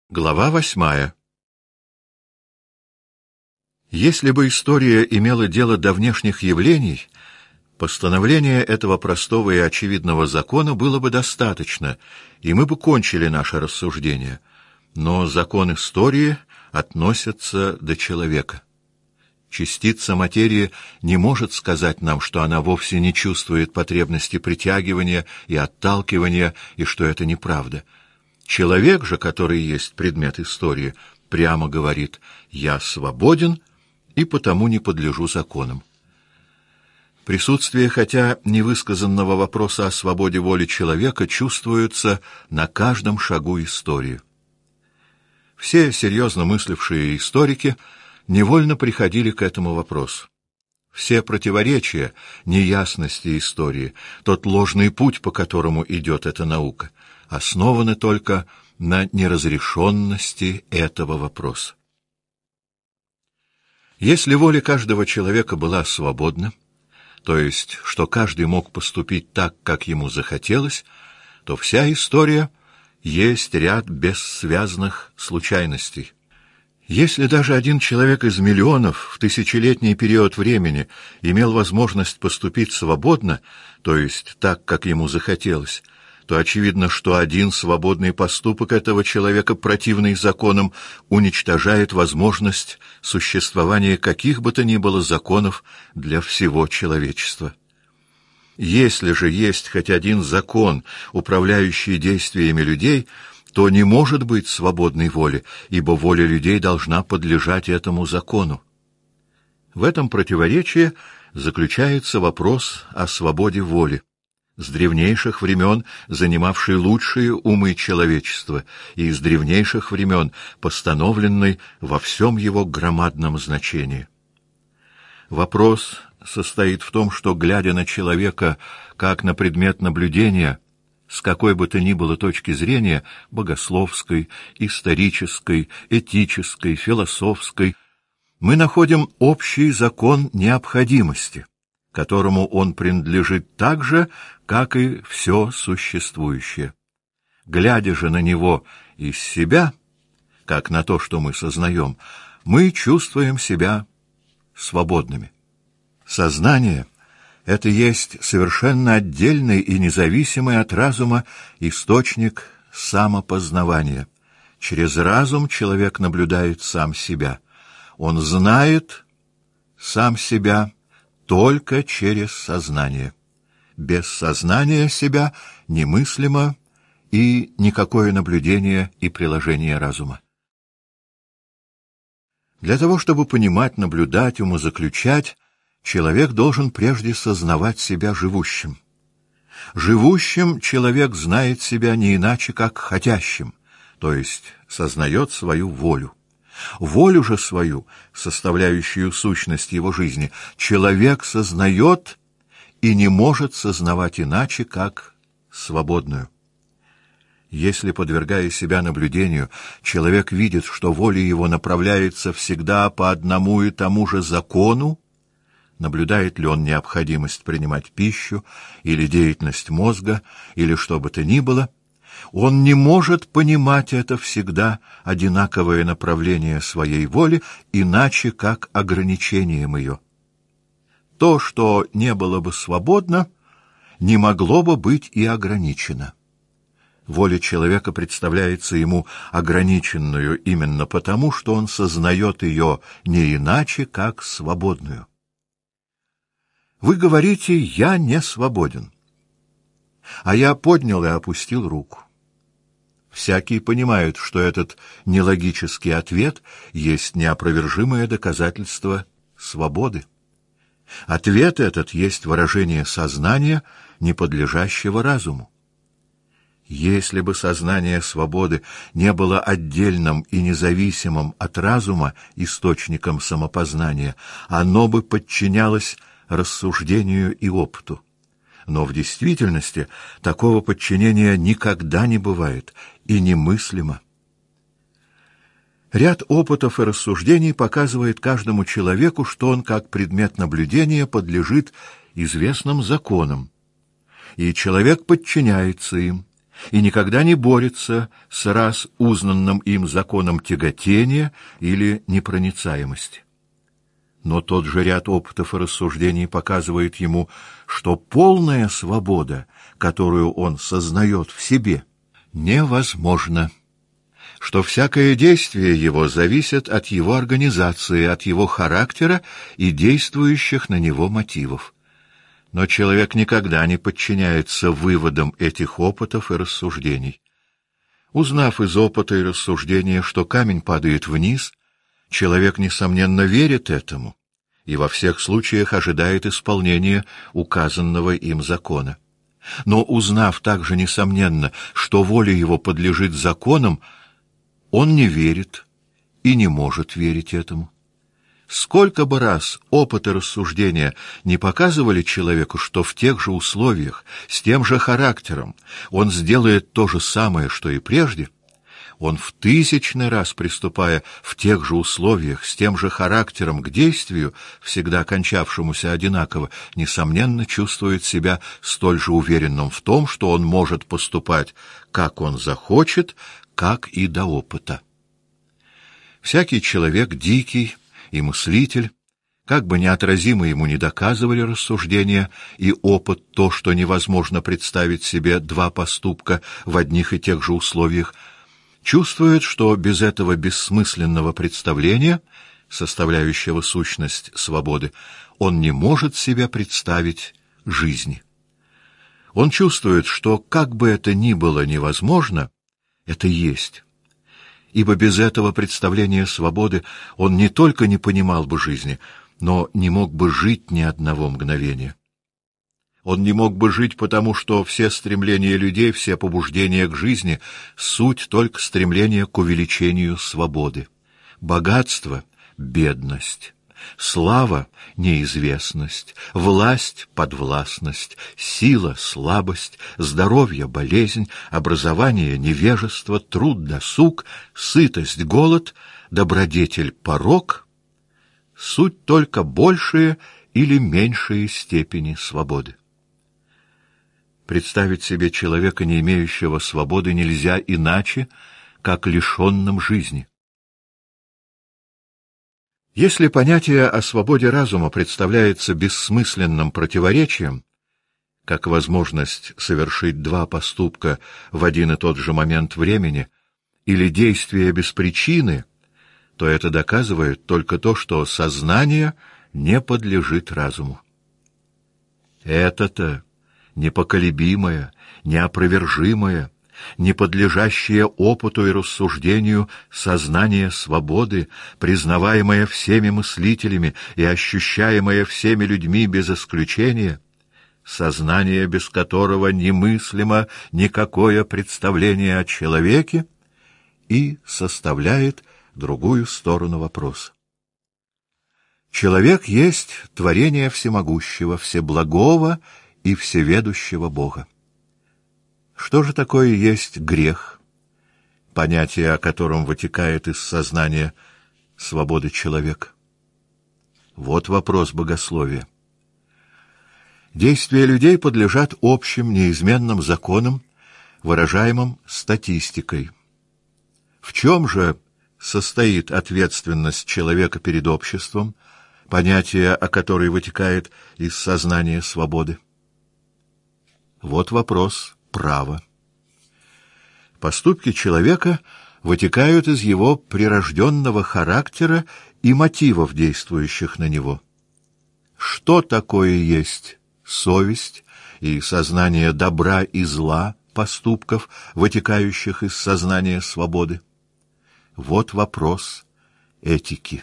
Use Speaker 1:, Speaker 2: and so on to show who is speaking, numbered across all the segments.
Speaker 1: Глава 8. Если бы история имела дело до внешних явлений, постановления этого простого и очевидного закона было бы достаточно, и мы бы кончили наше рассуждение. Но закон истории относится до человека. Частица материи не может сказать нам, что она вовсе не чувствует потребности притягивания и отталкивания, и что это неправда. Человек же, который есть предмет истории, прямо говорит: «Я свободен и потому не подлежу законам». Присутствие хотя невысказанного вопроса о свободе воли человека чувствуется на каждом шагу истории. Все серьезно мыслившие историки невольно приходили к этому вопросу. Все противоречия, неясности истории, тот ложный путь, по которому идет эта наука, основаны только на неразрешенности этого вопроса. Если воля каждого человека была свободна, то есть, что каждый мог поступить так, как ему захотелось, то вся история есть ряд бессвязных случайностей. Если даже один человек из миллионов в тысячелетний период времени имел возможность поступить свободно, то есть так, как ему захотелось, то очевидно, что один свободный поступок этого человека, противный законам, уничтожает возможность существования каких бы то ни было законов для всего человечества. Если же есть хоть один закон, управляющий действиями людей, то не может быть свободной воли, ибо воля людей должна подлежать этому закону. В этом противоречии заключается вопрос о свободе воли, с древнейших времен занимавший лучшие умы человечества и с древнейших времен постановленный во всем его громадном значении. Вопрос состоит в том, что, глядя на человека как на предмет наблюдения, с какой бы то ни было точки зрения, богословской, исторической, этической, философской, мы находим общий закон необходимости, которому он принадлежит так же, как и все существующее. Глядя же на него из себя, как на то, что мы сознаем, мы чувствуем себя свободными. Сознание — это есть совершенно отдельный и независимый от разума источник самопознавания. Через разум человек наблюдает сам себя. Он знает сам себя только через сознание. Без сознания себя немыслимо и никакое наблюдение и приложение разума. Для того, чтобы понимать, наблюдать, умозаключать, человек должен прежде сознавать себя живущим. Живущим человек знает себя не иначе, как хотящим, то есть сознает свою волю. Волю же свою, составляющую сущность его жизни, человек сознает и не может сознавать иначе, как свободную. Если, подвергая себя наблюдению, человек видит, что воля его направляется всегда по одному и тому же закону, наблюдает ли он необходимость принимать пищу, или деятельность мозга, или что бы то ни было, он не может понимать это всегда одинаковое направление своей воли иначе, как ограничением ее. То, что не было бы свободно, не могло бы быть и ограничено. Воля человека представляется ему ограниченную именно потому, что он сознает ее не иначе, как свободную. Вы говорите: «Я не свободен», а я поднял и опустил руку. Всякий понимает, что этот нелогический ответ есть неопровержимое доказательство свободы. Ответ этот есть выражение сознания, не подлежащего разуму. Если бы сознание свободы не было отдельным и независимым от разума источником самопознания, оно бы подчинялось рассуждению и опыту. Но в действительности такого подчинения никогда не бывает и немыслимо. Ряд опытов и рассуждений показывает каждому человеку, что он как предмет наблюдения подлежит известным законам, и человек подчиняется им, и никогда не борется с раз узнанным им законом тяготения или непроницаемости. Но тот же ряд опытов и рассуждений показывает ему, что полная свобода, которую он сознает в себе, невозможна, что всякое действие его зависит от его организации, от его характера и действующих на него мотивов. Но человек никогда не подчиняется выводам этих опытов и рассуждений. Узнав из опыта и рассуждения, что камень падает вниз, человек, несомненно, верит этому и во всех случаях ожидает исполнения указанного им закона. Но узнав также, несомненно, что воля его подлежит законам, он не верит и не может верить этому. Сколько бы раз опыт и рассуждения не показывали человеку, что в тех же условиях, с тем же характером, он сделает то же самое, что и прежде, он в тысячный раз, приступая в тех же условиях, с тем же характером к действию, всегда кончавшемуся одинаково, несомненно чувствует себя столь же уверенным в том, что он может поступать, как он захочет, как и до опыта. Всякий человек дикий и мыслитель, как бы неотразимо ему не доказывали рассуждения и опыт то, что невозможно представить себе два поступка в одних и тех же условиях, чувствует, что без этого бессмысленного представления, составляющего сущность свободы, он не может себе представить жизни. Он чувствует, что, как бы это ни было невозможно, это есть. Ибо без этого представления свободы он не только не понимал бы жизни, но не мог бы жить ни одного мгновения. Он не мог бы жить, потому что все стремления людей, все побуждения к жизни — суть только стремления к увеличению свободы. Богатство — бедность. Слава — неизвестность, власть — подвластность, сила — слабость, здоровье — болезнь, образование — невежество, труд — досуг, сытость — голод, добродетель — порок — суть только большие или меньшие степени свободы. Представить себе человека, не имеющего свободы, нельзя иначе, как лишенным жизни. Если понятие о свободе разума представляется бессмысленным противоречием, как возможность совершить два поступка в один и тот же момент времени или действие без причины, то это доказывает только то, что сознание не подлежит разуму. Это-то непоколебимое, неопровержимое, не подлежащее опыту и рассуждению сознание свободы, признаваемое всеми мыслителями и ощущаемое всеми людьми без исключения, сознание, без которого немыслимо никакое представление о человеке, и составляет другую сторону вопроса. Человек есть творение всемогущего, всеблагого и всеведущего Бога. Что же такое есть грех, понятие о котором вытекает из сознания свободы человека? Вот вопрос богословия. Действия людей подлежат общим неизменным законам, выражаемым статистикой. В чем же состоит ответственность человека перед обществом, понятие о которой вытекает из сознания свободы? Вот вопрос права. Поступки человека вытекают из его прирожденного характера и мотивов, действующих на него. Что такое есть совесть и сознание добра и зла поступков, вытекающих из сознания свободы? Вот вопрос этики.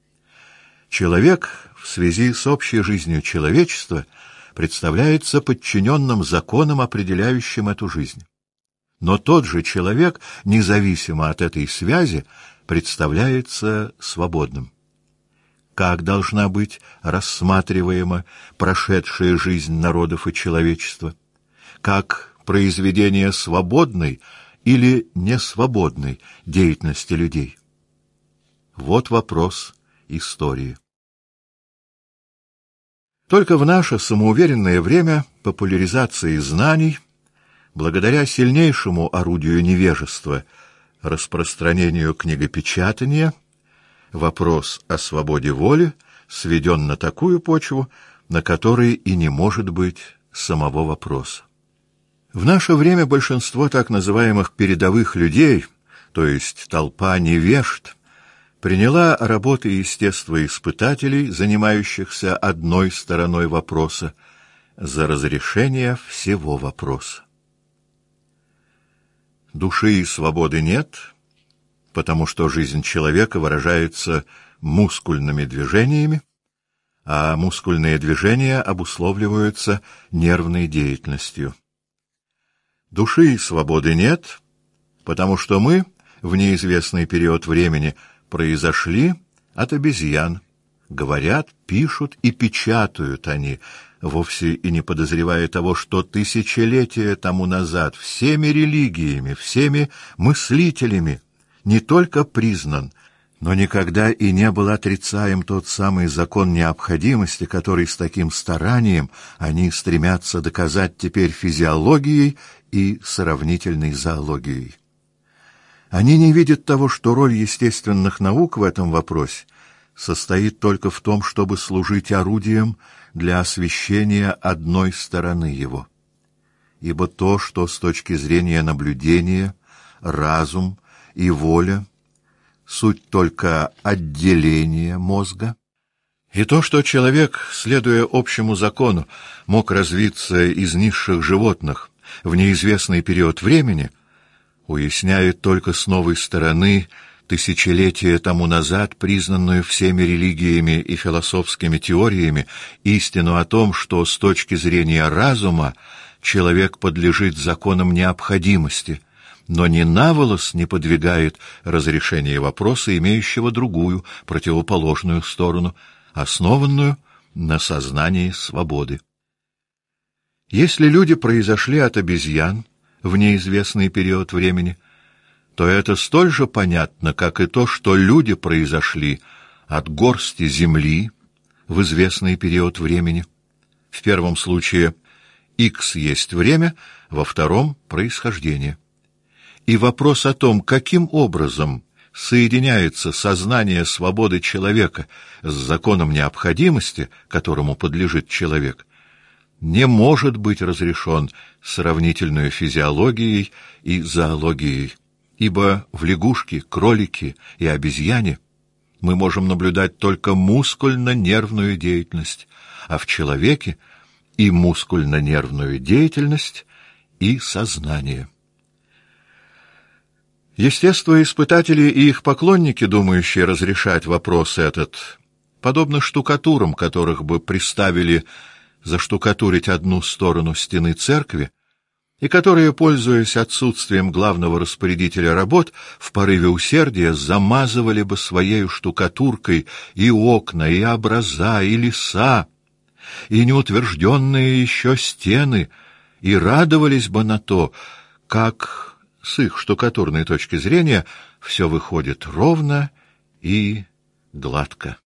Speaker 1: Человек в связи с общей жизнью человечества представляется подчиненным законам, определяющим эту жизнь. Но тот же человек, независимо от этой связи, представляется свободным. Как должна быть рассматриваема прошедшая жизнь народов и человечества? Как произведение свободной или несвободной деятельности людей? Вот вопрос истории. Только в наше самоуверенное время популяризации знаний Благодаря сильнейшему орудию невежества, распространению книгопечатания, вопрос о свободе воли сведен на такую почву, на которой и не может быть самого вопроса. В наше время большинство так называемых передовых людей, то есть толпа невежд, приняла работы естествоиспытателей, занимающихся одной стороной вопроса, за разрешение всего вопроса. Души и свободы нет, потому что жизнь человека выражается мускульными движениями, а мускульные движения обусловливаются нервной деятельностью. Души и свободы нет, потому что мы в неизвестный период времени произошли от обезьян. Говорят, пишут и печатают они, вовсе и не подозревая того, что тысячелетия тому назад всеми религиями, всеми мыслителями не только признан, но никогда и не был отрицаем тот самый закон необходимости, который с таким старанием они стремятся доказать теперь физиологией и сравнительной зоологией. Они не видят того, что роль естественных наук в этом вопросе состоит только в том, чтобы служить орудием для освещения одной стороны его. Ибо то, что с точки зрения наблюдения, разум и воля суть только отделение мозга, и то, что человек, следуя общему закону, мог развиться из низших животных в неизвестный период времени, уясняет только с новой стороны тысячелетия тому назад признанную всеми религиями и философскими теориями истину о том, что с точки зрения разума человек подлежит законам необходимости, но ни на волос не подвигает разрешение вопроса, имеющего другую, противоположную сторону, основанную на сознании свободы. Если люди произошли от обезьян в неизвестный период времени, то это столь же понятно, как и то, что люди произошли от горсти земли в известный период времени. В первом случае X есть время, во втором — происхождение. И вопрос о том, каким образом соединяется сознание свободы человека с законом необходимости, которому подлежит человек, не может быть разрешен сравнительной физиологией и зоологией, ибо в лягушке, кролике и обезьяне мы можем наблюдать только мускульно-нервную деятельность, а в человеке и мускульно-нервную деятельность, и сознание. Естествоиспытатели и их поклонники, думающие разрешать вопрос этот, подобно штукатурам, которых бы приставили заштукатурить одну сторону стены церкви, и которые, пользуясь отсутствием главного распорядителя работ, в порыве усердия замазывали бы своею штукатуркой и окна, и образа, и леса, и неутвержденные еще стены, и радовались бы на то, как с их штукатурной точки зрения все выходит ровно и гладко.